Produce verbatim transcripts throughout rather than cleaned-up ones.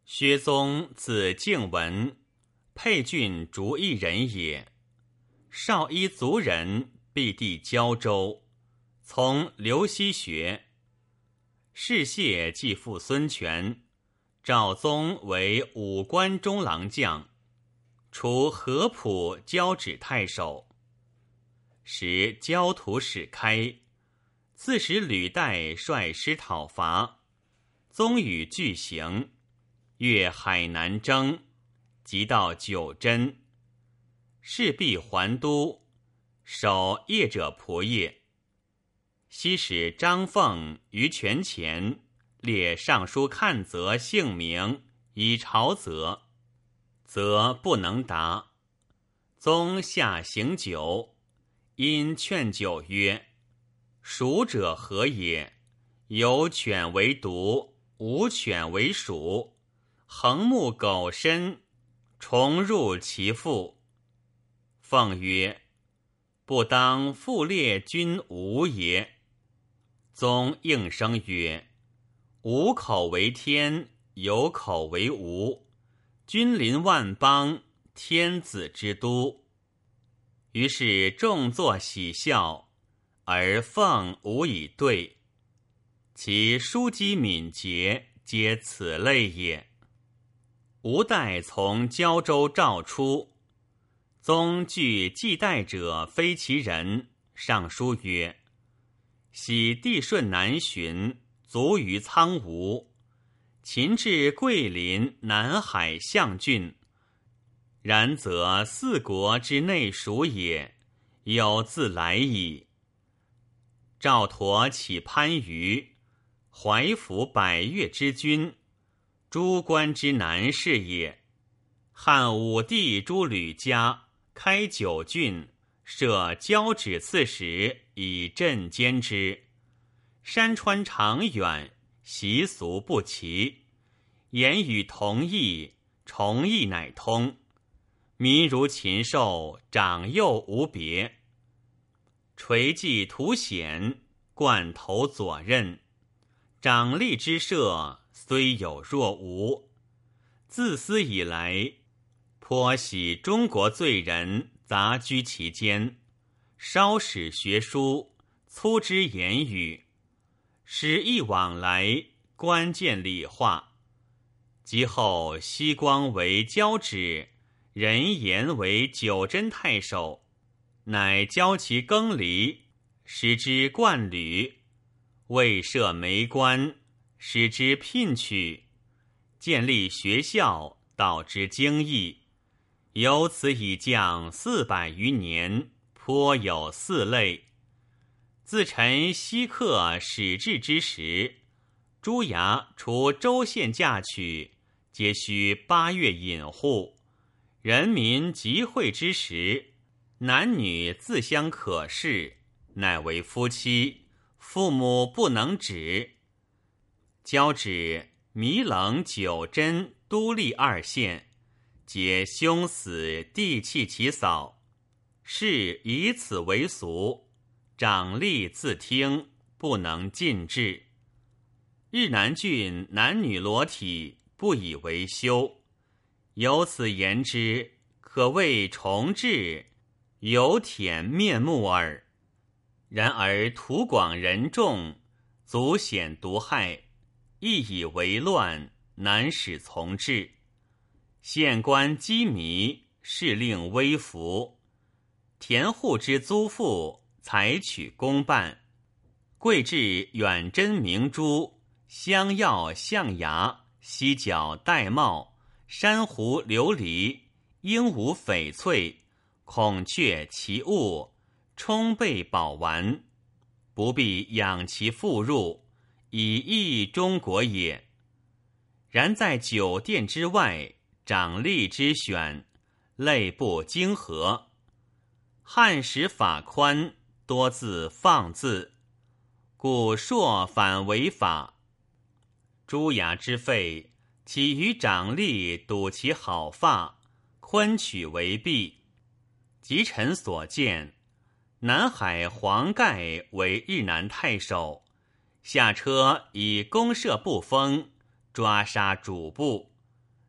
薛宗字敬文，沛郡竹邑人也。少医族人，避地交州，从刘熙学。世谢继父孙权，赵宗为武关中郎将，除合浦交趾太守。时焦土始开，自使吕岱率师讨伐，宗与俱行，越海南征，即到九真。事必还都，守业者仆业。西使张凤于权前列尚书看责姓名以朝责，则不能答。宗下行酒，因劝酒曰：蜀者何也？有犬为毒，无犬为鼠，横木狗身，重入其腹。凤曰：不当复列君无也。宗应声曰：无口为天，有口为无，君临万邦，天子之都。于是众作喜笑，而凤无以对。其书机敏捷，皆此类也。吴代从胶州召出，宗据继代者非其人，上书曰：喜帝顺南巡，卒于苍梧。秦至桂林、南海象郡，然则四国之内属也，有自来矣。赵佗起番禺，怀服百越之君，诸关之南是也。汉武帝诛吕家，开九郡，设交趾刺史以镇监之。山川长远，习俗不齐，言语同义，重义乃通。民如禽兽，长幼无别。垂迹图显，贯头左衽。长吏之社，虽有若无。自私以来，颇喜中国罪人杂居其间，稍使学书，粗知言语，使意往来，关键理化。及后西光为交趾，人言为九真太守，乃教其更离，使之冠履，未设梅官，使之聘取，建立学校，导之经义。由此以降四百余年，颇有四类。自陈西客始至之时，诸衙除州县嫁娶，皆须八月隐户。人民集会之时，男女自相可视，乃为夫妻，父母不能止。交趾、弥棱、九真、都历二县，皆兄死弟弃其嫂，是以此为俗，长吏自听，不能禁制。日南郡男女裸体，不以为羞，由此言之，可谓重治，有舔面目耳。然而土广人众，足显毒害，亦以为乱，难使从治。县官羁縻，是令微服。田户之租赋，采取公办。贵至远真明珠，香药象牙，犀角玳瑁，珊瑚琉璃，鹦鹉翡翠，孔雀奇物，充备宝玩，不必养其妇入，以益中国也。然在酒店之外，长吏之选，类不经合。汉时法宽，多自放字，故朔反违法。诸衙之费，起于长吏睹其好发，昆取为弊。及臣所见，南海黄盖为日南太守，下车以公社不封，抓杀主簿，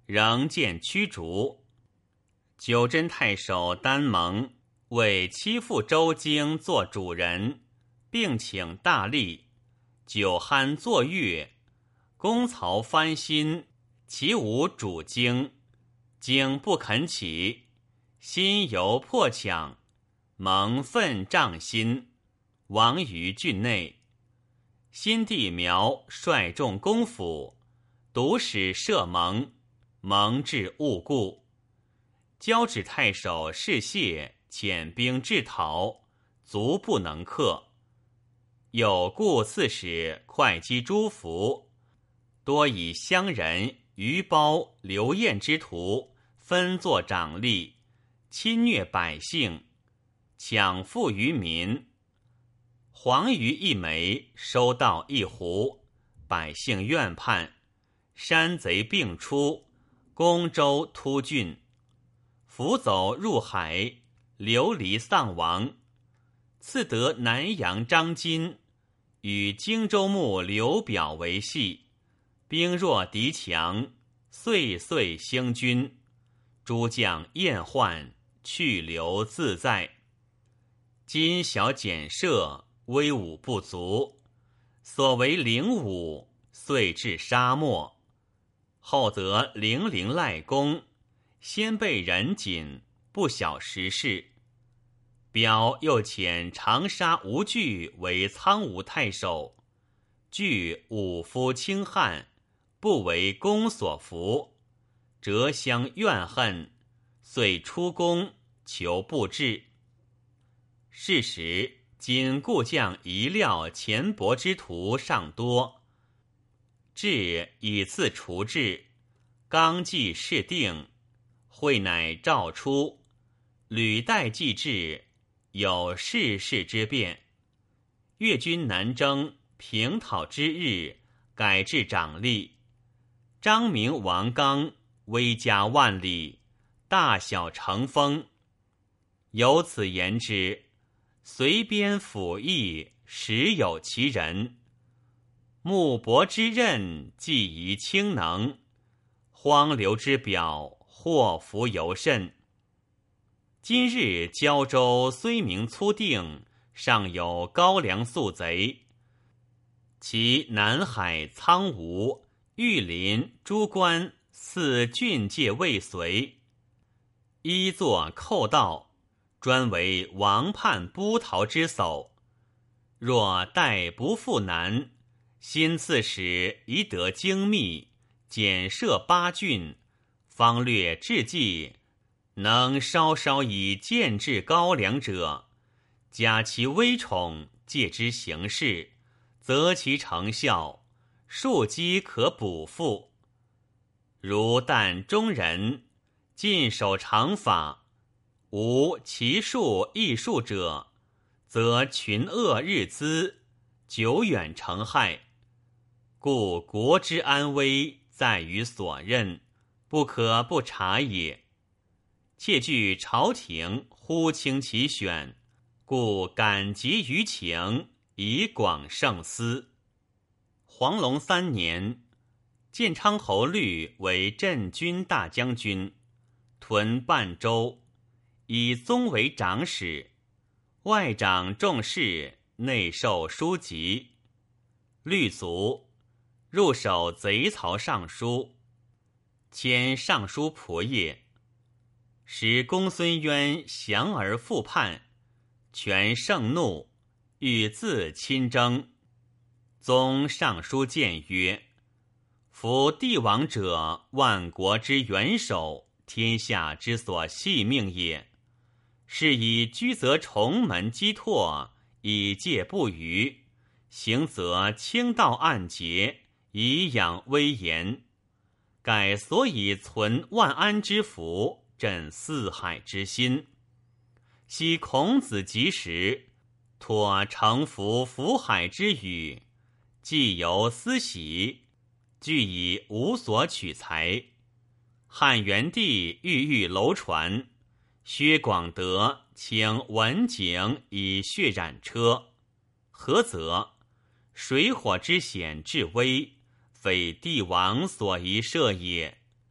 仍见驱逐。九真太守丹蒙为欺负周京做主人，并请大力，酒酣作乐，公曹翻心，其无主京，京不肯起，心犹破抢，蒙愤胀心，亡于郡内。新帝苗率众攻府，独使射蒙，蒙至误故。交趾太守士燮遣兵制讨，卒不能克。有故刺史会稽朱福，多以乡人余褒、刘晏之徒分作长吏，侵虐百姓，抢富于民。黄鱼一枚，收稻一斛，百姓怨叛，山贼并出，攻州突郡。扶走入海，流离丧亡。次得南阳张金与荆州牧刘表为系，兵弱敌强，岁岁兴军。诸将厌患，去留自在。今小简射，威武不足，所为灵武，遂至沙漠。后得零陵赖公，先被人谨，不晓时事。表又遣长沙吴惧为苍梧太守，惧武夫轻悍，不为公所服，折相怨恨，遂出宫求不至。是时今故将遗料钱帛之徒尚多，至以次除之，纲纪事定，会乃诏出，履带既至，有世事之变。越军南征，平讨之日，改制长吏。张明、王刚威加万里，大小成风。由此言之，随边辅役，实有其人。木帛之任，既宜轻能；荒流之表，祸福尤甚。今日胶州虽名粗定，尚有高粱宿贼，其南海苍梧、玉林、诸关四郡界未遂，依作寇盗，专为王叛波逃之叟。若待不复难，新刺史宜得精密，简设八郡，方略治计，能稍稍以建制高粱者，假其威宠，借之行事，择其成效，庶几可补复。如但中人尽守常法，无其术异术者，则群恶日滋，久远成害。故国之安危，在于所任，不可不察也。切据朝廷忽轻其选，故感急于情，以广胜思。黄龙三年，建昌侯律为镇军大将军，屯半州，以宗为长史，外掌众事，内授书籍。律卒，入守贼曹尚书，迁尚书仆射。使公孙渊降而复叛，权盛怒，欲自亲征。宗上书谏曰：夫帝王者，万国之元首，天下之所系命也。是以居则重门积拓，以戒不虞；行则清道暗节，以养威严。盖所以存万安之福，振四海之心。昔孔子及时，托承服福海之语，既由思喜，俱以无所取材。汉元帝欲欲楼船，薛广德请文景以血染车，何则？水火之险至危，非帝王所宜设也。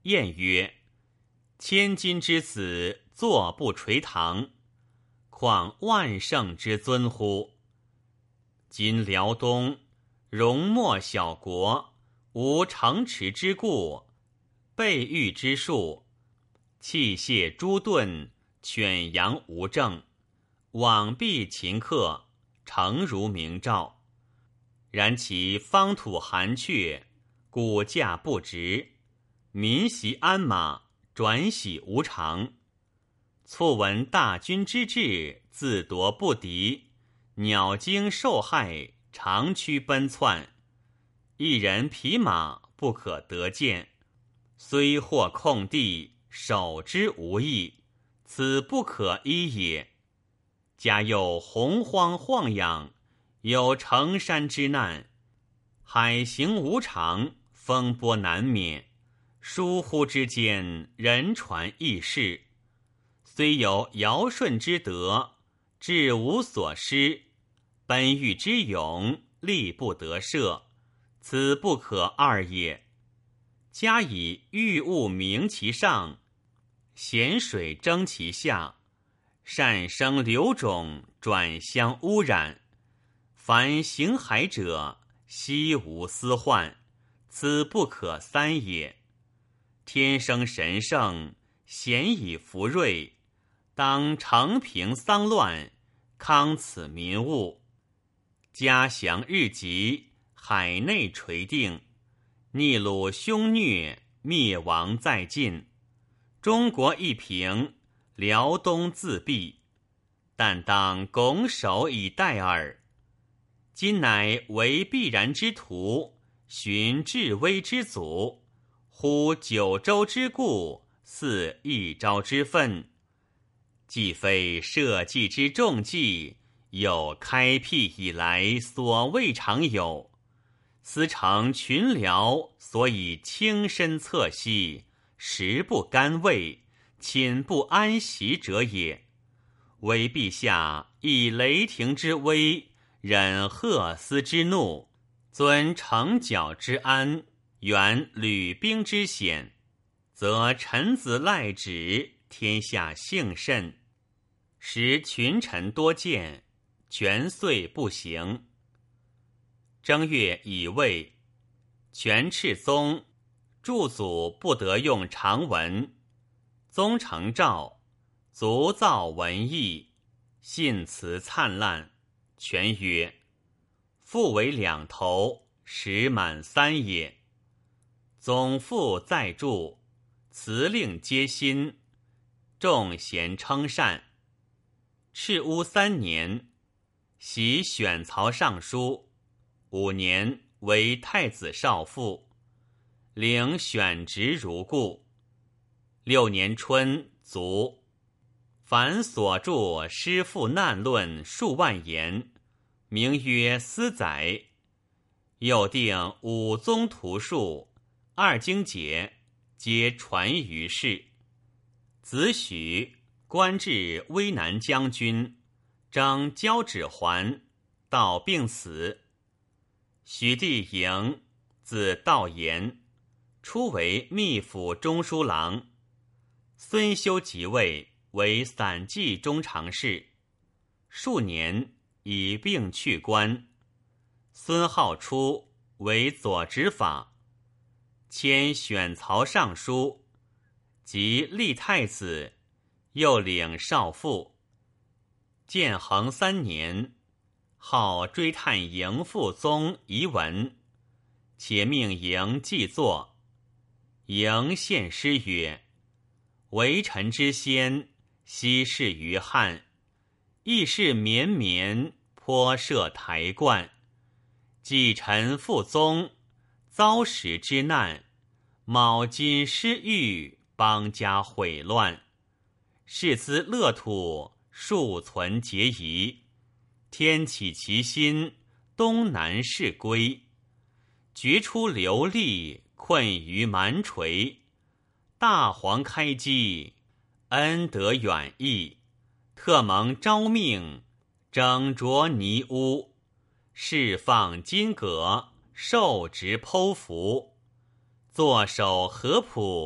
晏曰：千金之子，坐不垂堂，况万乘之尊乎？今辽东戎漠小国，无城池之固，备御之术，器械诸钝，犬羊无政，罔必秦客，诚如明诏。然其方土寒阙，骨架不直，民习鞍马，转徙无常。促闻大军之至，自夺不敌，鸟惊兽害，长驱奔窜。一人匹马，不可得见，虽获空地，守之无益，此不可依也。家又洪荒晃养，有成山之难，海行无常，风波难免，疏忽之间，人传易逝。虽有尧舜之德，志无所失，奔欲之勇，力不得赦，此不可二也。加以欲物明其上，咸水蒸其下，善生流种，转相污染。凡行海者，悉无私患，此不可三也。天生神圣，咸以福瑞，当承平丧乱，康此民物。家祥日极，海内垂定，逆虏凶虐，灭亡在近。中国一平，辽东自毙，但当拱手以待耳。今乃为必然之途，寻至危之阻，呼九州之固，似一朝之愤。既非社稷之重计，有开辟以来所未尝有。思成群僚，所以轻身侧息，食不甘味，寝不安席者也。唯陛下以雷霆之威，忍赫斯之怒，尊城角之安，远履兵之险，则臣子赖止，天下幸甚。时群臣多见，权遂不行。正月乙未，权敕宗，诸祖不得用长文。宗成诏，族造文义，信词灿烂。权曰：父为两头，时满三也。总父再著，辞令皆新，众贤称善。赤乌三年，袭选曹尚书，五年为太子少傅，领选职如故。六年春，卒。凡所著诗赋难论数万言，名曰思载。又定五宗图术，二经解，皆传于世。子许官至威南将军，征交趾还，到病死。许弟嬴，字道延，初为秘府中书郎。孙修即位，为散骑中常侍，数年以病去官。孙浩初为左执法，迁选曹尚书，即立太子，又领少傅。建恒三年，号追探嬴父宗遗文，且命嬴记作。嬴献诗曰：为臣之先，昔事于汉，亦是绵绵，颇涉台冠。继臣父宗，遭时之难，卯金失域，邦家毁乱。世兹乐土，庶存节仪。天启其心，东南事归。决出流利，困于蛮垂。大黄开基，恩德远溢。特蒙昭命，整濯泥污。释放金戈，受职剖腹。坐守合浦，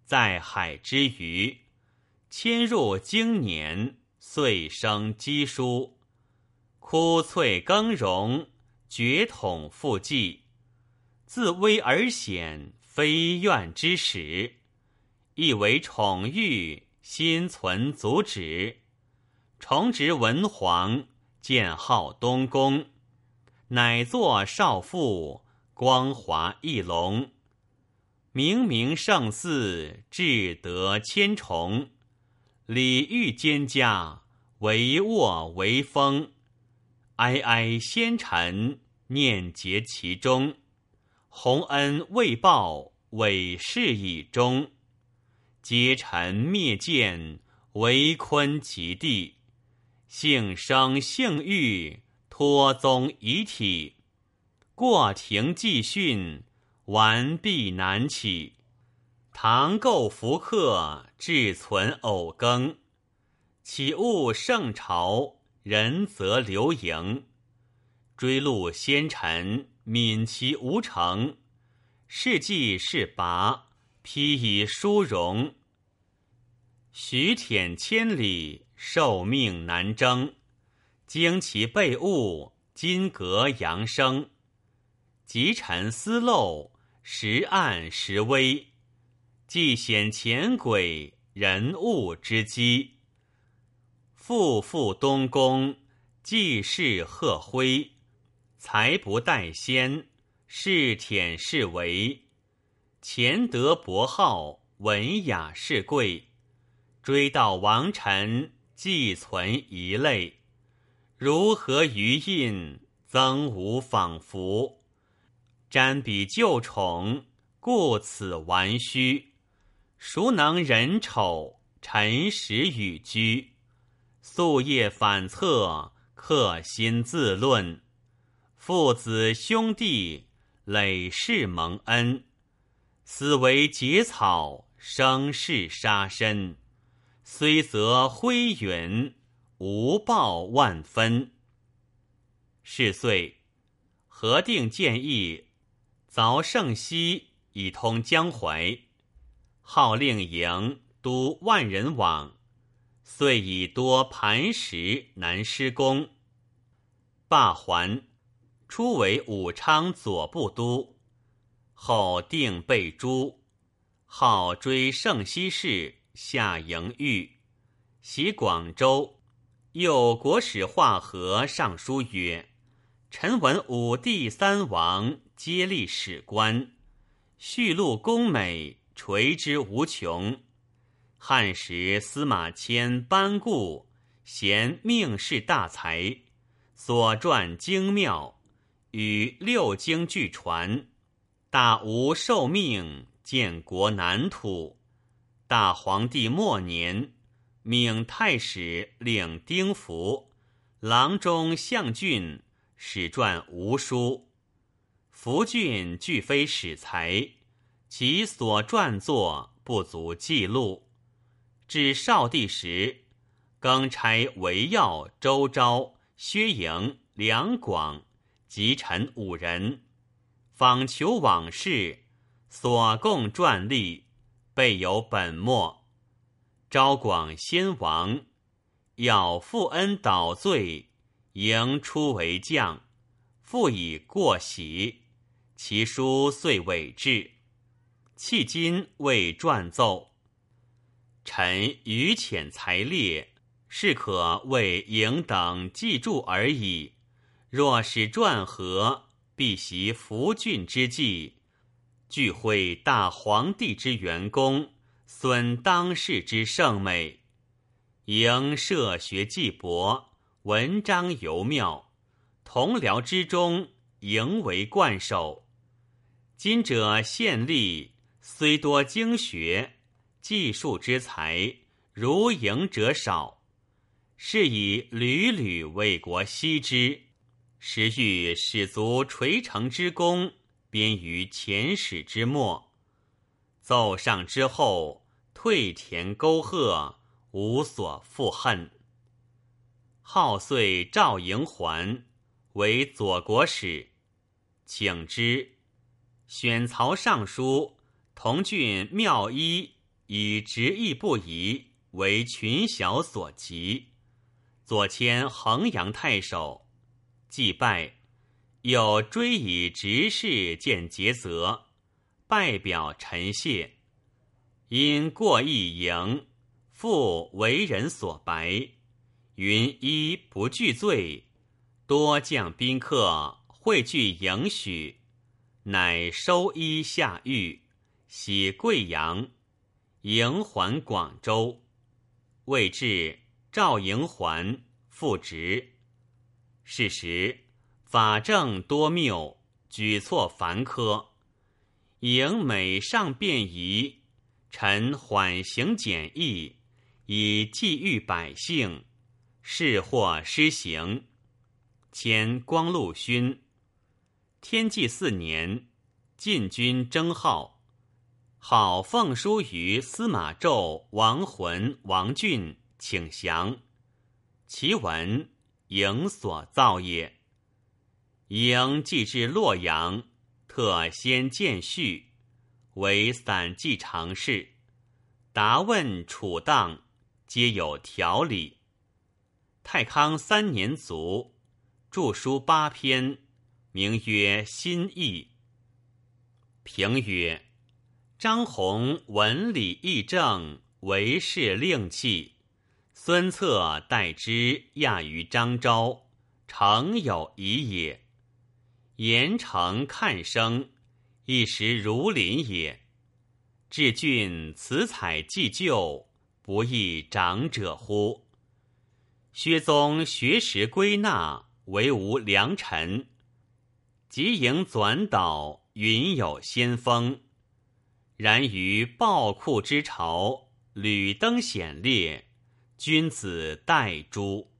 在海之鱼，迁入经年，岁生积书。枯翠更荣，绝统复继。自危而显，非怨之始。亦为宠遇，心存足止。重执文皇，建号东宫。乃作少妇，光华一龙。明明圣祀，至德千重。礼遇蒹葭，帷幄为风。哀哀先臣，念结其中。洪恩未报，委事以终。皆臣灭见，为坤其地。幸生幸育，托宗遗体。过庭继训，完璧难起。唐构复刻，志存偶更。岂误圣朝，人则流盈。追录先臣，悯其无成。事迹是拔，披以殊荣。许舔千里，受命难征。经其备物，金阁扬声。及臣思漏，时暗时微。既显前轨，人物之机。复复东宫，既是鹤辉。才不待先，是舔是为。乾德博好，文雅是贵。追悼王臣，既存一类。如何余印，曾无仿佛。瞻彼旧宠，故此玩虚。孰能忍丑，陈实与居。夙夜反侧，克心自论。父子兄弟，累世蒙恩。死为节草，生事杀身。虽则灰云，无报万分。是岁，核定建议，凿圣溪以通江淮。号令营都万人往，遂以多磐石难施工。罢还，初为武昌左部都。后定备诸，号追圣溪氏，下营狱。袭广州，又国史化和上书曰：臣闻五帝三王皆立史官，序录功美，垂之无穷。汉时司马迁班固，贤命世大才，所传精妙，与六经俱传。大吴受命，建国南土。大皇帝末年，命太史领丁福、郎中相俊史传吴书。福俊俱非史才，其所撰作不足记录。至少帝时，更差韦耀、周昭、薛营、梁广及臣五人，访求往事，所供传历，备有本末。昭广先亡，要负恩倒罪，迎出为将，复以过喜，其书遂伪制。迄今未撰奏。臣愚浅才略，是可为营等记注而已。若使传合，必袭福俊之计，俱毁大皇帝之元功，损当世之盛美。营设学既博，文章尤妙，同僚之中，营为冠首。今者县吏，虽多经学，技术之才，如营者少。是以屡屡为国惜之，实欲使足垂成之功，编于前史之末。奏上之后，退田沟壑，无所复恨。号遂召营还，为左国史，请之。选曹尚书同郡庙医以直义不移为群小所及，左迁衡阳太守，既拜，又追以执事见节责，拜表陈谢。因过议营，复为人所白，云一不惧罪，多将宾客汇聚营许，乃收衣下狱，徙贵阳，营还广州。未至，召营还，复职。是时法政多谬，举措繁苛，营每上便宜，臣缓行简易，以济育百姓，事或施行。迁光禄勋。天纪四年，晋军征号，号奉书于司马昭、王浑、王俊，请降。其文，营所造也。营既至洛阳，特先见叙，为散记常事，答问处当，皆有条理。太康三年卒，著书八篇，名曰《新义》。评曰：张宏文理义正，为士令气，孙策代之亚于张昭，诚有疑也。严惩看生，一时如林也。至郡辞采既就，不亦长者乎？薛宗学识归纳，为无良臣。即营纂导，云有先锋。然于暴酷之朝，屡登显烈，君子待诛。